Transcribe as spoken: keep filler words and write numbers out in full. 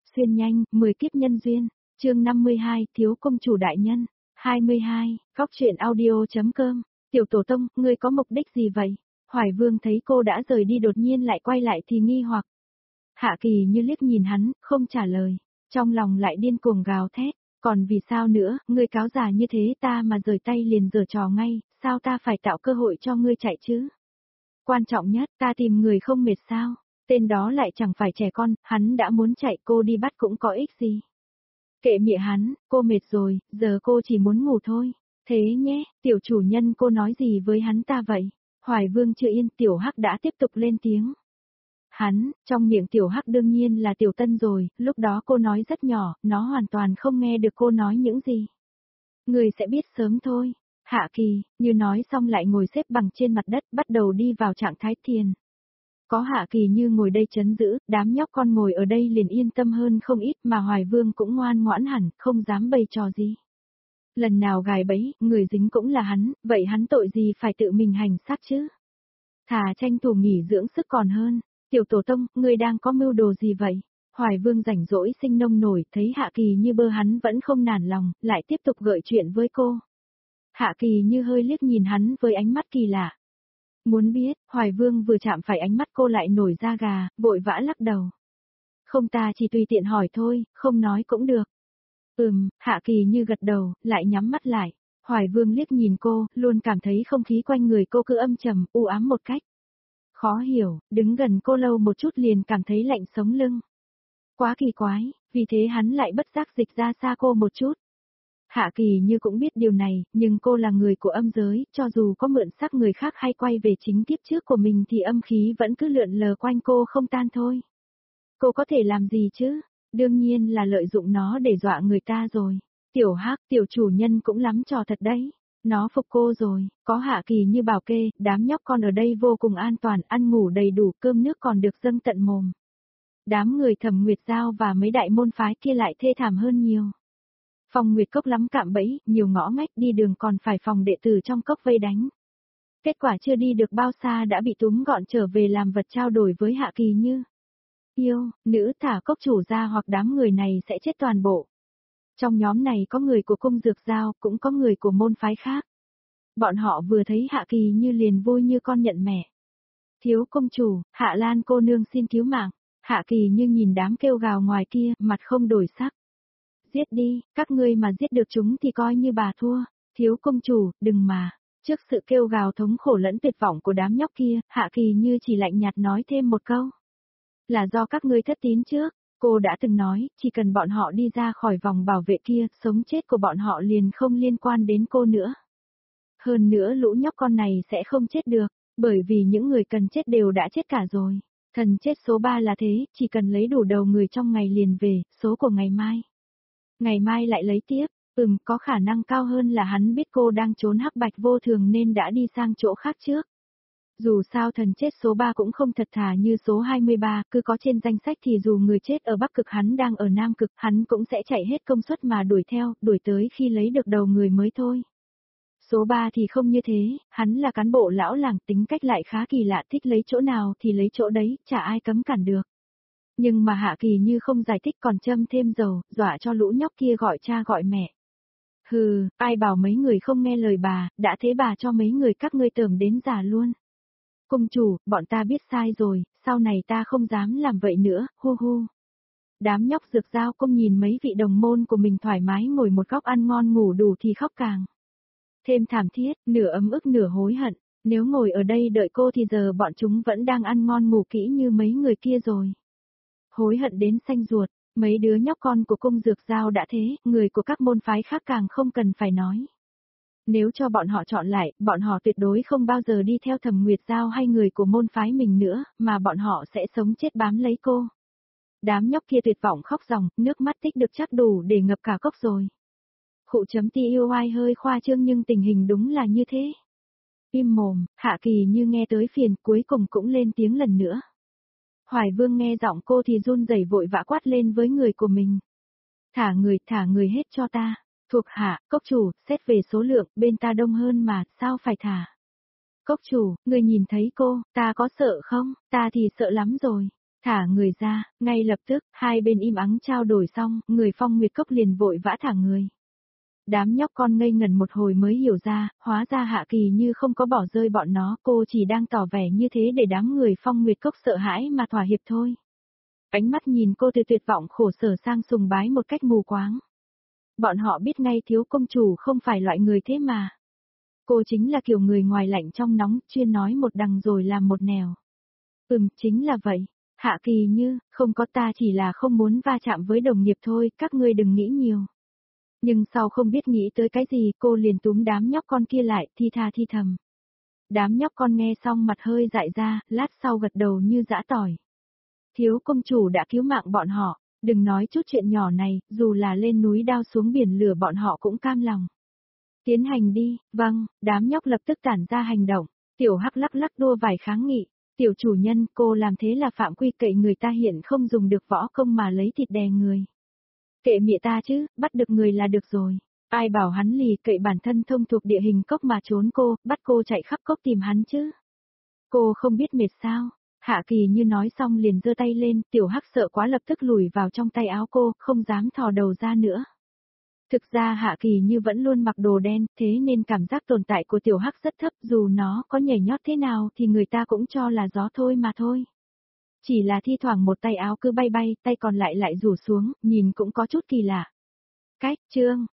Xuyên nhanh, mười kiếp nhân duyên, chương năm mươi hai, thiếu công chủ đại nhân, hai mươi hai, góc truyện audio.com, tiểu tổ tông, ngươi có mục đích gì vậy? Hoài Vương thấy cô đã rời đi đột nhiên lại quay lại thì nghi hoặc. Hạ Kỳ như liếc nhìn hắn, không trả lời, trong lòng lại điên cuồng gào thét, còn vì sao nữa, ngươi cáo già như thế ta mà rời tay liền giở trò ngay, sao ta phải tạo cơ hội cho ngươi chạy chứ? Quan trọng nhất, ta tìm người không mệt sao? Tên đó lại chẳng phải trẻ con, hắn đã muốn chạy cô đi bắt cũng có ích gì. Kệ mịa hắn, cô mệt rồi, giờ cô chỉ muốn ngủ thôi. Thế nhé, tiểu chủ nhân cô nói gì với hắn ta vậy? Hoài Vương chưa yên, tiểu Hắc đã tiếp tục lên tiếng. Hắn, trong miệng tiểu Hắc đương nhiên là tiểu Tân rồi, lúc đó cô nói rất nhỏ, nó hoàn toàn không nghe được cô nói những gì. Người sẽ biết sớm thôi. Hạ Kỳ, như nói xong lại ngồi xếp bằng trên mặt đất, bắt đầu đi vào trạng thái thiền. Có Hạ Kỳ như ngồi đây chấn giữ, đám nhóc con ngồi ở đây liền yên tâm hơn không ít mà Hoài Vương cũng ngoan ngoãn hẳn, không dám bày trò gì. Lần nào gài bẫy, người dính cũng là hắn, vậy hắn tội gì phải tự mình hành xác chứ? Thà tranh thủ nghỉ dưỡng sức còn hơn. Tiểu tổ tông, ngươi đang có mưu đồ gì vậy? Hoài Vương rảnh rỗi sinh nông nổi, thấy Hạ Kỳ như bơ hắn vẫn không nản lòng, lại tiếp tục gợi chuyện với cô. Hạ Kỳ như hơi liếc nhìn hắn với ánh mắt kỳ lạ. Muốn biết, Hoài Vương vừa chạm phải ánh mắt cô lại nổi da gà, vội vã lắc đầu. Không, ta chỉ tùy tiện hỏi thôi, không nói cũng được. Ừm, Hạ Kỳ như gật đầu, lại nhắm mắt lại. Hoài Vương liếc nhìn cô, luôn cảm thấy không khí quanh người cô cứ âm trầm, u ám một cách. Khó hiểu, đứng gần cô lâu một chút liền cảm thấy lạnh sống lưng. Quá kỳ quái, vì thế hắn lại bất giác dịch ra xa cô một chút. Hạ Kỳ như cũng biết điều này, nhưng cô là người của âm giới, cho dù có mượn sắc người khác hay quay về chính kiếp trước của mình thì âm khí vẫn cứ lượn lờ quanh cô không tan thôi. Cô có thể làm gì chứ? Đương nhiên là lợi dụng nó để dọa người ta rồi. Tiểu Hắc, tiểu chủ nhân cũng lắm trò thật đấy. Nó phục cô rồi, có Hạ Kỳ như bảo kê, đám nhóc con ở đây vô cùng an toàn, ăn ngủ đầy đủ, cơm nước còn được dâng tận mồm. Đám người Thẩm Nguyệt Giao và mấy đại môn phái kia lại thê thảm hơn nhiều. Phòng Nguyệt Cốc lắm cạm bẫy, nhiều ngõ ngách đi đường còn phải phòng đệ tử trong cốc vây đánh. Kết quả chưa đi được bao xa đã bị túm gọn trở về làm vật trao đổi với Hạ Kỳ như. Yêu, nữ thả cốc chủ ra hoặc đám người này sẽ chết toàn bộ. Trong nhóm này có người của cung dược giao, cũng có người của môn phái khác. Bọn họ vừa thấy Hạ Kỳ như liền vui như con nhận mẹ. Thiếu công chủ, Hạ Lan cô nương xin cứu mạng. Hạ Kỳ như nhìn đám kêu gào ngoài kia, mặt không đổi sắc. Giết đi, các ngươi mà giết được chúng thì coi như bà thua. Thiếu công chủ, đừng mà. Trước sự kêu gào thống khổ lẫn tuyệt vọng của đám nhóc kia, Hạ Kỳ như chỉ lạnh nhạt nói thêm một câu. Là do các ngươi thất tín trước. Cô đã từng nói, chỉ cần bọn họ đi ra khỏi vòng bảo vệ kia, sống chết của bọn họ liền không liên quan đến cô nữa. Hơn nữa lũ nhóc con này sẽ không chết được, bởi vì những người cần chết đều đã chết cả rồi. Thần chết số ba là thế, chỉ cần lấy đủ đầu người trong ngày liền về, số của ngày mai. Ngày mai lại lấy tiếp, ừm, có khả năng cao hơn là hắn biết cô đang trốn hắc bạch vô thường nên đã đi sang chỗ khác trước. Dù sao thần chết số ba cũng không thật thà như số hai mươi ba, cứ có trên danh sách thì dù người chết ở Bắc Cực hắn đang ở Nam Cực, hắn cũng sẽ chạy hết công suất mà đuổi theo, đuổi tới khi lấy được đầu người mới thôi. Số ba thì không như thế, hắn là cán bộ lão làng, tính cách lại khá kỳ lạ, thích lấy chỗ nào thì lấy chỗ đấy, chả ai cấm cản được. Nhưng mà Hạ Kỳ như không giải thích còn châm thêm dầu, dọa cho lũ nhóc kia gọi cha gọi mẹ. Hừ, ai bảo mấy người không nghe lời bà, đã thế bà cho mấy người các ngươi tởm đến già luôn. Công chủ, bọn ta biết sai rồi, sau này ta không dám làm vậy nữa, hu hu. Đám nhóc dược giao công nhìn mấy vị đồng môn của mình thoải mái ngồi một góc ăn ngon ngủ đủ thì khóc càng. Thêm thảm thiết, nửa ấm ức nửa hối hận, nếu ngồi ở đây đợi cô thì giờ bọn chúng vẫn đang ăn ngon ngủ kỹ như mấy người kia rồi. Hối hận đến xanh ruột, mấy đứa nhóc con của cung dược giao đã thế, người của các môn phái khác càng không cần phải nói. Nếu cho bọn họ chọn lại, bọn họ tuyệt đối không bao giờ đi theo Thẩm Nguyệt Giao hay người của môn phái mình nữa, mà bọn họ sẽ sống chết bám lấy cô. Đám nhóc kia tuyệt vọng khóc ròng, nước mắt tích được chắc đủ để ngập cả cốc rồi. Khụ chấm ti yêu ai hơi khoa trương nhưng tình hình đúng là như thế. Im mồm, Hạ Kỳ như nghe tới phiền cuối cùng cũng lên tiếng lần nữa. Hoài Vương nghe giọng cô thì run rẩy vội vã quát lên với người của mình. Thả người, thả người hết cho ta. Thuộc hạ, cốc chủ, xét về số lượng, bên ta đông hơn mà, sao phải thả? Cốc chủ, người nhìn thấy cô, ta có sợ không? Ta thì sợ lắm rồi. Thả người ra, ngay lập tức, hai bên im ắng trao đổi xong, người Phong Nguyệt Cốc liền vội vã thả người. Đám nhóc con ngây ngẩn một hồi mới hiểu ra, hóa ra Hạ Kỳ Như không có bỏ rơi bọn nó, cô chỉ đang tỏ vẻ như thế để đám người Phong Nguyệt Cốc sợ hãi mà thỏa hiệp thôi. Ánh mắt nhìn cô từ tuyệt vọng khổ sở sang sùng bái một cách mù quáng. Bọn họ biết ngay thiếu công chủ không phải loại người thế mà. Cô chính là kiểu người ngoài lạnh trong nóng, chuyên nói một đằng rồi làm một nẻo. Ừm, chính là vậy. Hạ Kỳ Như, không có, ta chỉ là không muốn va chạm với đồng nghiệp thôi, các ngươi đừng nghĩ nhiều. Nhưng sau không biết nghĩ tới cái gì, cô liền túm đám nhóc con kia lại, thi tha thi thầm. Đám nhóc con nghe xong mặt hơi dại ra, lát sau gật đầu như giã tỏi. Thiếu công chủ đã cứu mạng bọn họ, đừng nói chút chuyện nhỏ này, dù là lên núi đao xuống biển lửa bọn họ cũng cam lòng. Tiến hành đi, vâng, đám nhóc lập tức tản ra hành động, tiểu hắc lắc lắc đua vài kháng nghị. Tiểu chủ nhân, cô làm thế là phạm quy, cậy người ta hiện không dùng được võ công mà lấy thịt đè người. Kệ mịa ta chứ, bắt được người là được rồi. Ai bảo hắn lì cậy bản thân thông thuộc địa hình cốc mà trốn cô, bắt cô chạy khắp cốc tìm hắn chứ. Cô không biết mệt sao? Hạ Kỳ Như nói xong liền giơ tay lên, tiểu hắc sợ quá lập tức lùi vào trong tay áo cô, không dám thò đầu ra nữa. Thực ra Hạ Kỳ Như vẫn luôn mặc đồ đen, thế nên cảm giác tồn tại của tiểu hắc rất thấp, dù nó có nhảy nhót thế nào thì người ta cũng cho là gió thôi mà thôi. Chỉ là thi thoảng một tay áo cứ bay bay, tay còn lại lại rủ xuống, nhìn cũng có chút kỳ lạ. Cách, chương